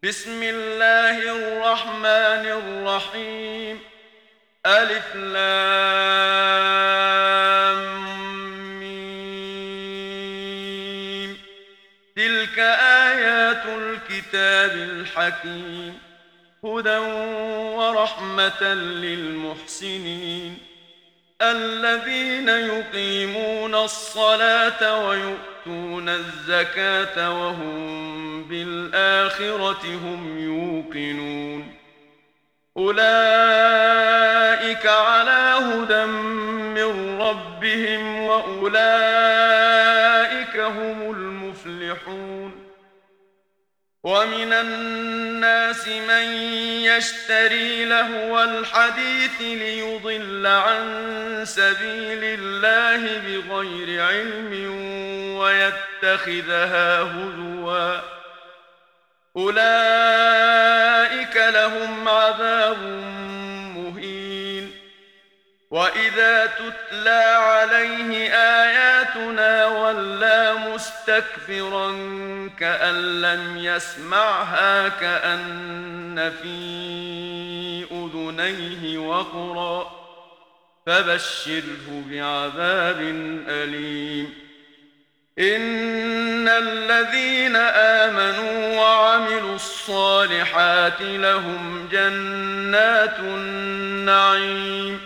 بسم الله الرحمن الرحيم. ألف لام ميم. تلك آيات الكتاب الحكيم، هدى ورحمة للمحسنين الذين يقيمون الصلاة ويؤتون الزكاة وهم بالآخرة هم يوقنون. أولئك على هدى من ربهم وأولئك هم المفلحون. ومن الناس من يشتري لهو الحديث ليضل عن سبيل الله بغير علم ويتخذها هزوا، أولئك لهم عذاب مهين. وإذا تتلى عليه آياتنا ولى مستكبرا كأن لم يسمعها كأن في أذنيه وقرا، فبشره بعذاب أليم. إن الذين آمنوا وعملوا الصالحات لهم جنات النعيم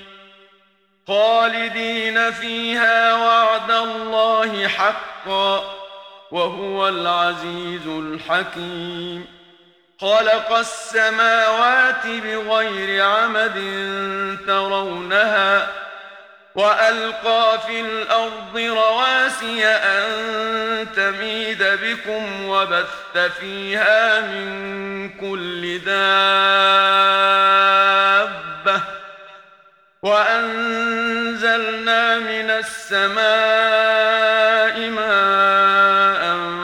خالدين فيها وعد الله حقا، وهو العزيز الحكيم. خلق السماوات بغير عمد ترونها وألقى في الأرض رواسي أن تميد بكم وبث فيها من كل دابة وأنزلنا من السماء ماء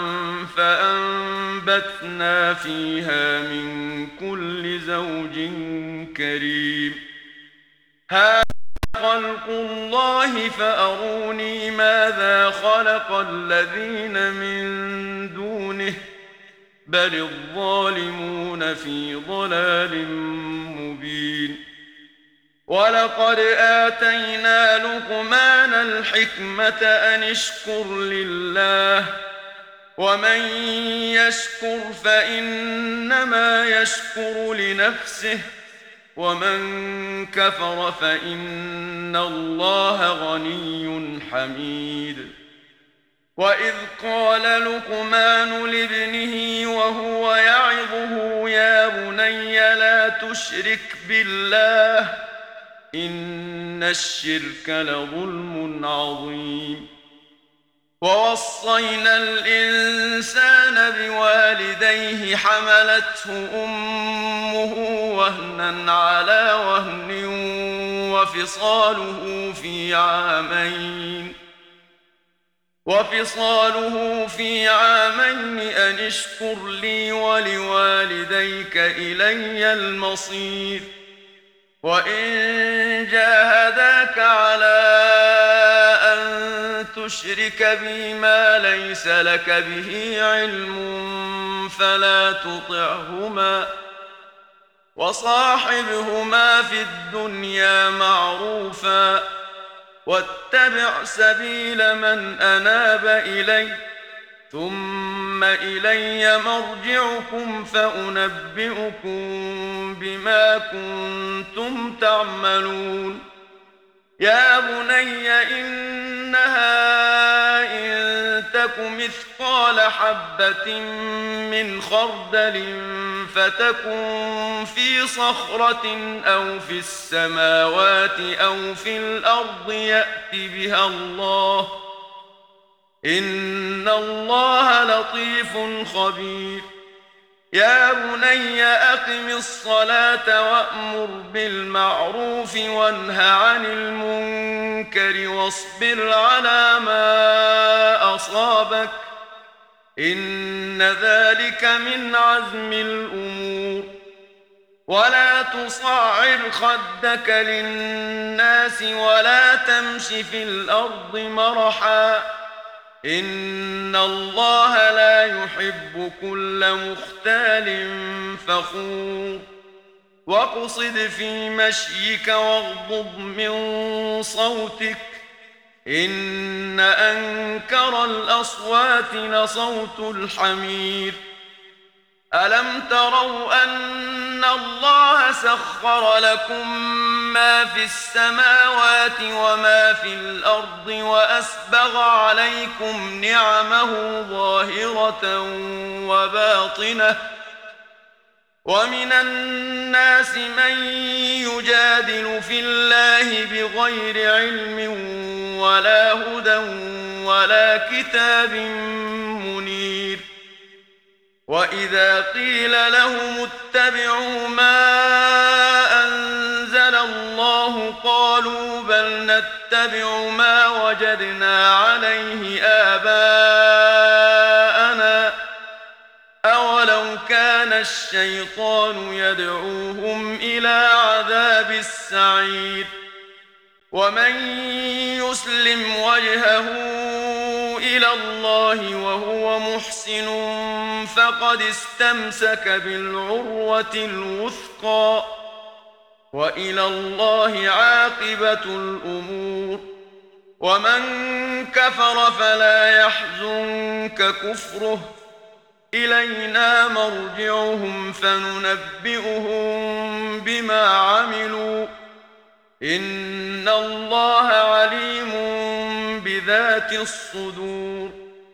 فأنبتنا فيها من كل زوج كريم. هذا خلق الله فأروني ماذا خلق الذين من دونه بل الظالمون في ضلال مبين. ولقد آتينا لقمان الحكمة أن اشكر لله، ومن يشكر فإنما يشكر لنفسه، ومن كفر فإن الله غني حميد. وإذ قال لقمان لابنه وهو يعظه يا بني لا تشرك بالله إن الشرك لظلم عظيم. ووصينا الإنسان بوالديه حملته أمه وهنا على وهن وفصاله في عامين أن اشكر لي ولوالديك إلي المصير. وإن جاهداك على أن تشرك بي ما ليس لك به علم فلا تطعهما، وصاحبهما في الدنيا معروفا، واتبع سبيل من أناب إلي، ثم إلي مرجعكم فأنبئكم بما كنتم تعملون. يا بني إنها إن تك مثقال حبة من خردل فتكن في صخرة أو في السماوات أو في الأرض يأت بها الله، إن الله لطيف خبير. يا بني أقم الصلاة وأمر بالمعروف وانه عن المنكر واصبر على ما أصابك، إن ذلك من عزم الأمور. ولا تصعر خدك للناس ولا تمش في الأرض مرحا، إن الله لا يحب كل مختال فخور واقصد في مشيك واغضض من صوتك إن أنكر الأصوات لصوت الحمير ألم تروا أن الله سخر لكم ما في السماوات وما في الأرض وأسبغ عليكم نعمه ظاهرة وباطنة ومن الناس من يجادل في الله بغير علم ولا هدى ولا كتاب منير وإذا قيل لهم اتبعوا ما أنزل الله قالوا بل نتبع ما وجدنا عليه آباءنا أولو كان الشيطان يدعوهم إلى عذاب السعير ومن يسلم وجهه إلى الله وهو محسن فقد استمسك بالعروة الوثقى وإلى الله عاقبة الأمور ومن كفر فلا يحزنك كفره إلينا مرجعهم فننبئهم بما عملوا إن الله عليم بذات الصدور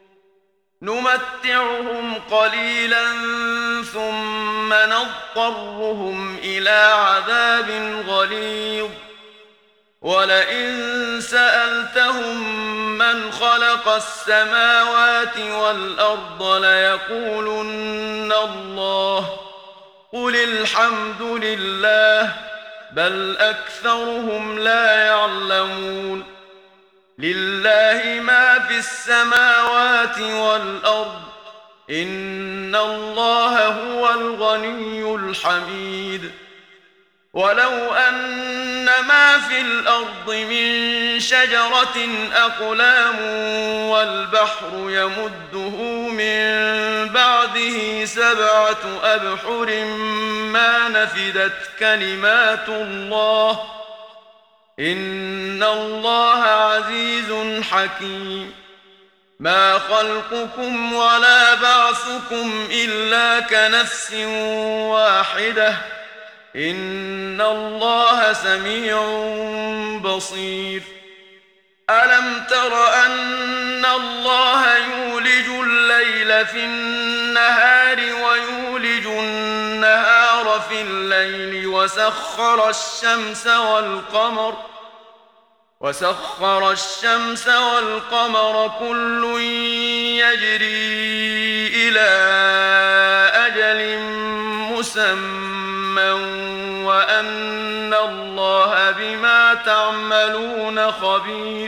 نمتعهم قليلا ثم نضطرهم إلى عذاب غليظ ولئن سألتهم من خلق السماوات والأرض ليقولن الله قل الحمد لله بل أكثرهم لا يعلمون لله ما في السماوات والأرض إن الله هو الغني الحميد ولو أن ما في الأرض من شجرة أقلام والبحر يمده من بعده 7 أبحر ما نفدت كلمات الله إن الله عزيز حكيم ما خلقكم ولا بعثكم إلا كنفس واحدة إن الله سميع بصير ألم تر أن الله يولج الليل في النهار ويولج النهار في الليل وسخر الشمس والقمر كل يجري إلى أجل مسمى وأن الله بما تعملون خبير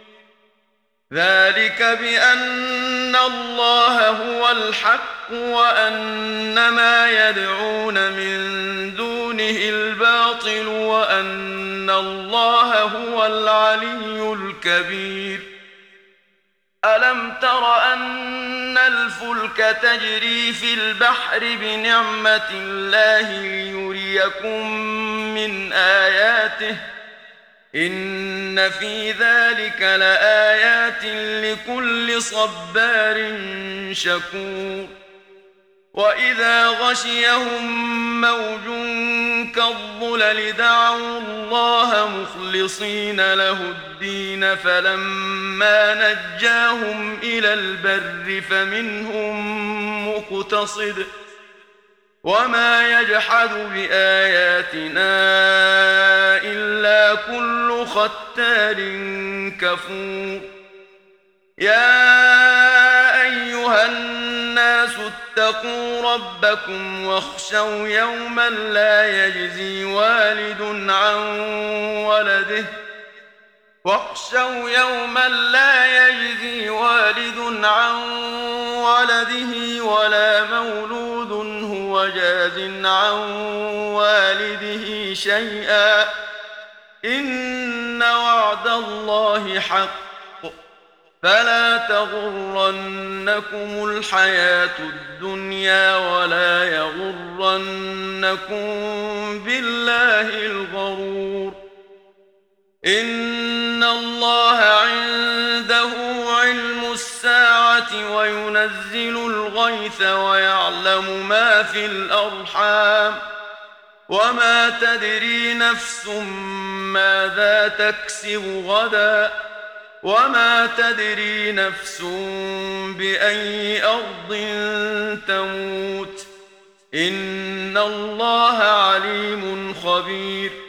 ذلك بأن الله هو الحق وأن ما يدعون من دونه الباطل وأن الله هو العلي الكبير ألم تر أن الفلك تجري في البحر بنعمة الله ليريكم من آياته إن في ذلك لآيات لكل صبار شكور وإذا غشيهم موج كالظلل دعوا الله مخلصين له الدين فلما نجاهم إلى البر فمنهم مقتصد وما يجحد بآياتنا إلا كل ختار كفور يا أيها الناس اتقوا ربكم واخشوا يوما لا يجزي والد عن ولده ولا مولود هو جاز عن والده شيئا إن وعد الله حق فلا تغرنكم الحياة الدنيا ولا يغرنكم بالله الغرور. إن الله عنده علم الساعة وينزل الغيث ويعلم ما في الأرحام وما تدري نفس ماذا تكسب غدا وما تدري نفس بأي أرض تموت. إن الله عليم خبير.